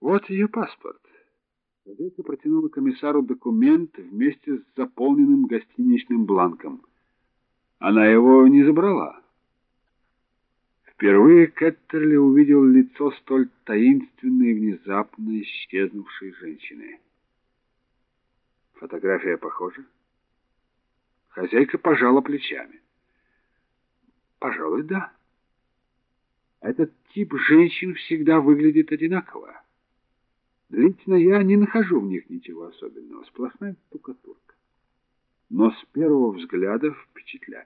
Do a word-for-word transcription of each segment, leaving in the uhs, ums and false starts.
Вот ее паспорт. Хозяйка протянула комиссару документ вместе с заполненным гостиничным бланком. Она его не забрала. Впервые Кеттерли увидел лицо столь таинственной и внезапно исчезнувшей женщины. Фотография похожа? Хозяйка пожала плечами. Пожалуй, да. Этот тип женщин всегда выглядит одинаково. Лично я не нахожу в них ничего особенного, сплошная штукатурка. Но с первого взгляда впечатляет.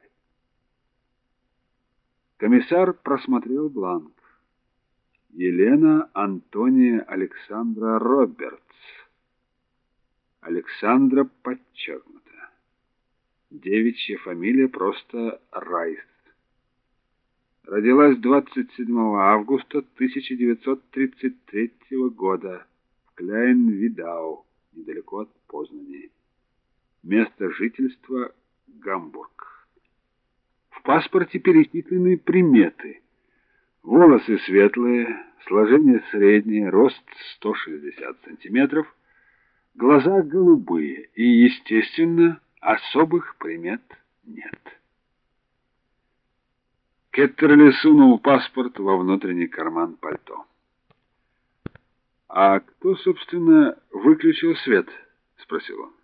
Комиссар просмотрел бланк. Елена Антония Александра Робертс. Александра подчеркнута. Девичья фамилия просто Райс. Родилась двадцать седьмого августа тысяча девятьсот тридцать третьего года в Кляйн-Видау, недалеко от Познани. Место жительства — Гамбург. В паспорте перечислены приметы. Волосы светлые, сложение среднее, рост сто шестьдесят сантиметров, глаза голубые и, естественно, особых примет нет. Кеттерли сунул паспорт во внутренний карман пальто. «А кто, собственно, выключил свет?» — спросил он.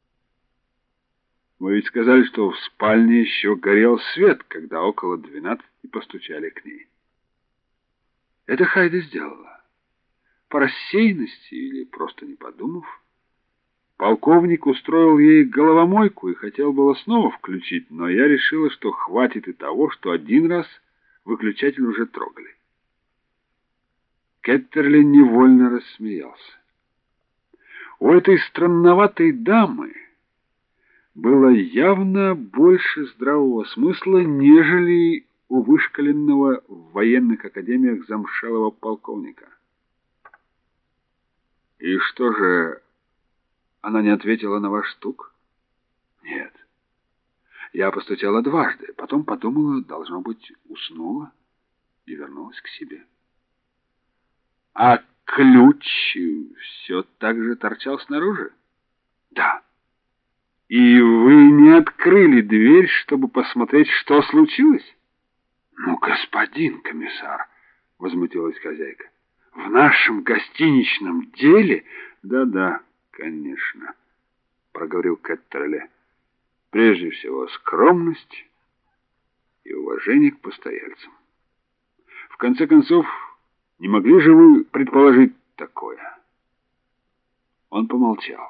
«Вы ведь сказали, что в спальне еще горел свет, когда около двенадцати постучали к ней». Это Хайда сделала. По рассеянности или просто не подумав, полковник устроил ей головомойку и хотел было снова включить, но я решила, что хватит и того, что один раз выключатель уже трогали. Кеттерли невольно рассмеялся. У этой странноватой дамы было явно больше здравого смысла, нежели у вышколенного в военных академиях замшелого полковника. И что же... Она не ответила на ваш стук? Нет. Я постучала дважды, потом подумала, должно быть, уснула и вернулась к себе. А ключ все так же торчал снаружи? Да. И вы не открыли дверь, чтобы посмотреть, что случилось? Ну, господин комиссар, возмутилась хозяйка, в нашем гостиничном деле... Да-да. «Конечно», — проговорил Кеттерли. «Прежде всего скромность и уважение к постояльцам. В конце концов, не могли же вы предположить такое?» Он помолчал.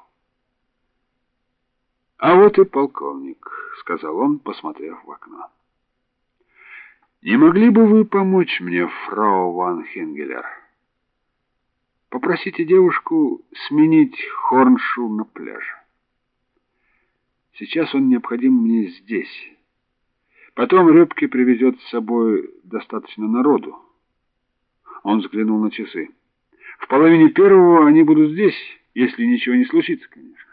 «А вот и полковник», — сказал он, посмотрев в окно. «Не могли бы вы помочь мне, фрау ван Хенгелер? Попросите девушку сменить Хорншул на пляже. Сейчас он необходим мне здесь. Потом Рёбке привезет с собой достаточно народу». Он взглянул на часы. «В половине первого они будут здесь, если ничего не случится, конечно».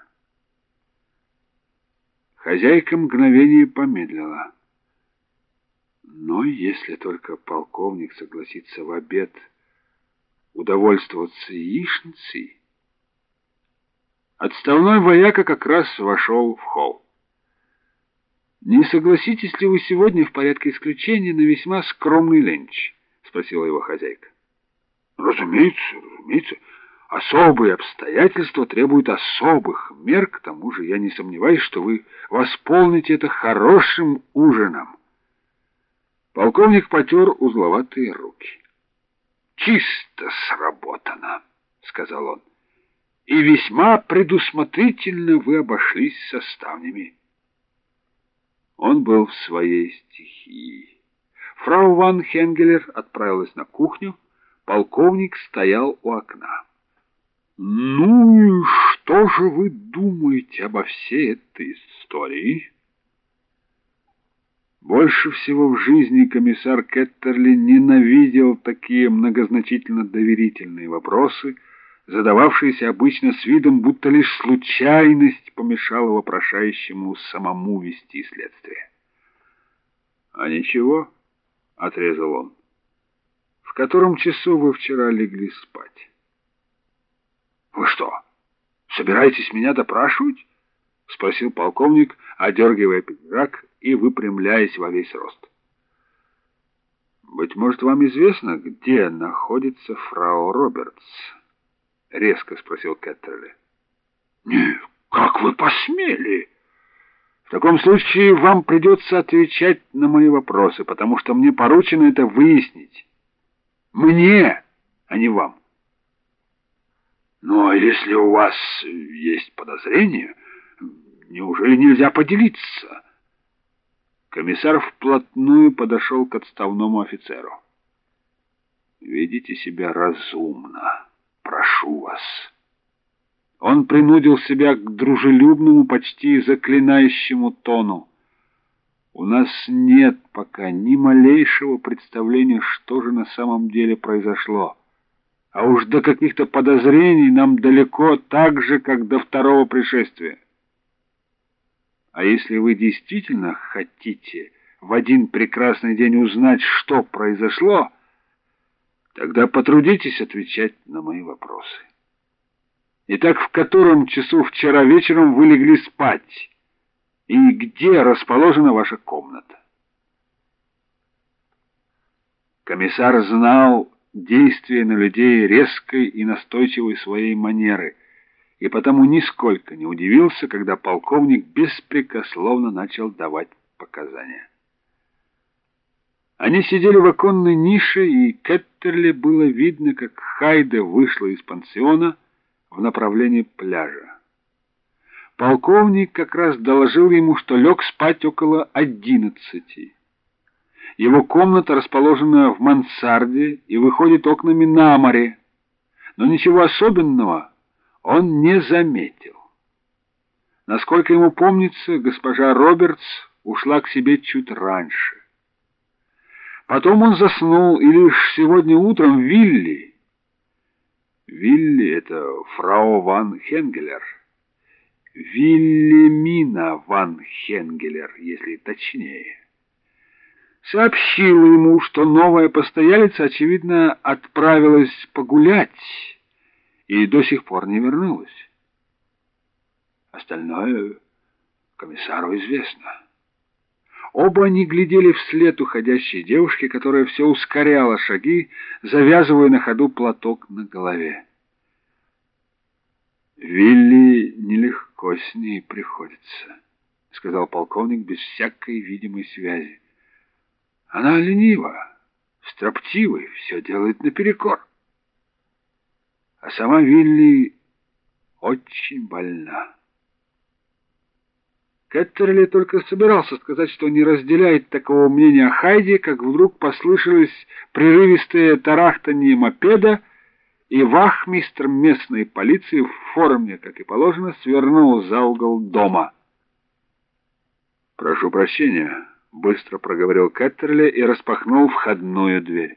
Хозяйка мгновение помедлила. Но если только полковник согласится в обед удовольствоваться яичницей. Отставной вояка как раз вошел в холл. «Не согласитесь ли вы сегодня в порядке исключения на весьма скромный ленч?» — спросила его хозяйка. «Разумеется, разумеется. Особые обстоятельства требуют особых мер, к тому же я не сомневаюсь, что вы восполните это хорошим ужином». Полковник потер узловатые руки. «Чисто сработано», — сказал он. «И весьма предусмотрительно вы обошлись со ставнями». Он был в своей стихии. Фрау ван Хенгелер отправилась на кухню, полковник стоял у окна. «Ну и что же вы думаете обо всей этой истории?» Больше всего в жизни комиссар Кеттерли ненавидел такие многозначительно доверительные вопросы, задававшиеся обычно с видом, будто лишь случайность помешала вопрошающему самому вести следствие. «А ничего», — отрезал он, — «в котором часу вы вчера легли спать?» собираетесь меня допрашивать? — спросил полковник, одергивая пиджак и выпрямляясь во весь рост. «Быть может, вам известно, где находится фрау Робертс?» — резко спросил Кеттерли. «Нет, как вы посмели? В таком случае вам придется отвечать на мои вопросы, потому что мне поручено это выяснить. Мне, а не вам». «Ну, а если у вас есть подозрения, неужели нельзя поделиться?» Комиссар вплотную подошел к отставному офицеру. «Ведите себя разумно, прошу вас». Он принудил себя к дружелюбному, почти заклинающему тону. «У нас нет пока ни малейшего представления, что же на самом деле произошло. А уж до каких-то подозрений нам далеко, так же, как до второго пришествия. А если вы действительно хотите в один прекрасный день узнать, что произошло, тогда потрудитесь отвечать на мои вопросы. Итак, в котором часу вчера вечером вы легли спать? И где расположена ваша комната?» Комиссар знал действие на людей резкой и настойчивой своей манеры, и потому нисколько не удивился, когда полковник беспрекословно начал давать показания. Они сидели в оконной нише, и Кеттерли было видно, как Хайде вышла из пансиона в направлении пляжа. Полковник как раз доложил ему, что лег спать около одиннадцати. Его комната расположена в мансарде и выходит окнами на море, но ничего особенного он не заметил. Насколько ему помнится, госпожа Робертс ушла к себе чуть раньше. Потом он заснул, и лишь сегодня утром Вилли... Вилли — это фрау ван Хенгелер. Вильямина ван Хенгелер, если точнее. Сообщила ему, что новая постоялица, очевидно, отправилась погулять и до сих пор не вернулась. Остальное комиссару известно. Оба они глядели вслед уходящей девушке, которая все ускоряла шаги, завязывая на ходу платок на голове. «Вилли нелегко с ней приходится», — сказал полковник без всякой видимой связи. «Она ленива, строптива и все делает наперекор. А сама Вилли очень больна». Кеттерли только собирался сказать, что не разделяет такого мнения о Хайде, как вдруг послышалось прерывистое тарахтанье мопеда, и вахмистр местной полиции в форме, как и положено, свернул за угол дома. «Прошу прощения», — быстро проговорил Кеттерли и распахнул входную дверь.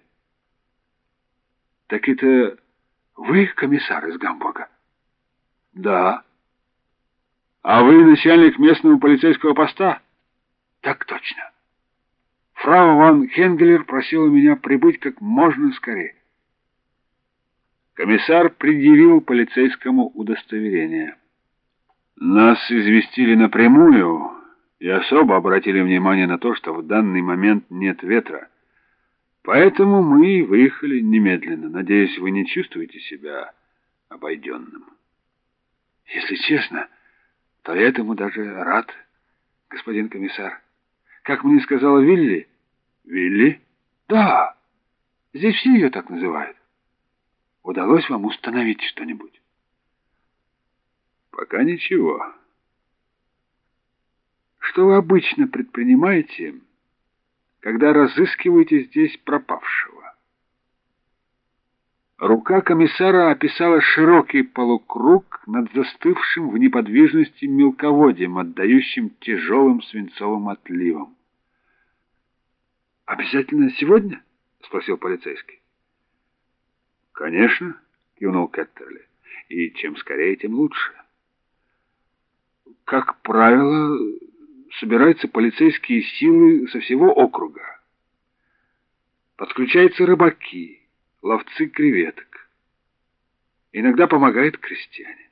«Так это вы, комиссар из Гамбурга?» «Да». «А вы начальник местного полицейского поста?» «Так точно. Фрау ван Хенгелер просила меня прибыть как можно скорее». Комиссар предъявил полицейскому удостоверение. «Нас известили напрямую и особо обратили внимание на то, что в данный момент нет ветра. Поэтому мы и выехали немедленно. Надеюсь, вы не чувствуете себя обойденным». «Если честно, то я этому даже рад, господин комиссар. Как мне сказала Вилли...» «Вилли?» «Да, здесь все ее так называют. Удалось вам установить что-нибудь?» «Пока ничего». «Что вы обычно предпринимаете, когда разыскиваете здесь пропавшего?» Рука комиссара описала широкий полукруг над застывшим в неподвижности мелководьем, отдающим тяжелым свинцовым отливом. «Обязательно сегодня?» — спросил полицейский. «Конечно», — кивнул Кеттерли, — «и чем скорее, тем лучше». «Как правило, собираются полицейские силы со всего округа. Подключаются рыбаки, ловцы креветок. Иногда помогают крестьяне.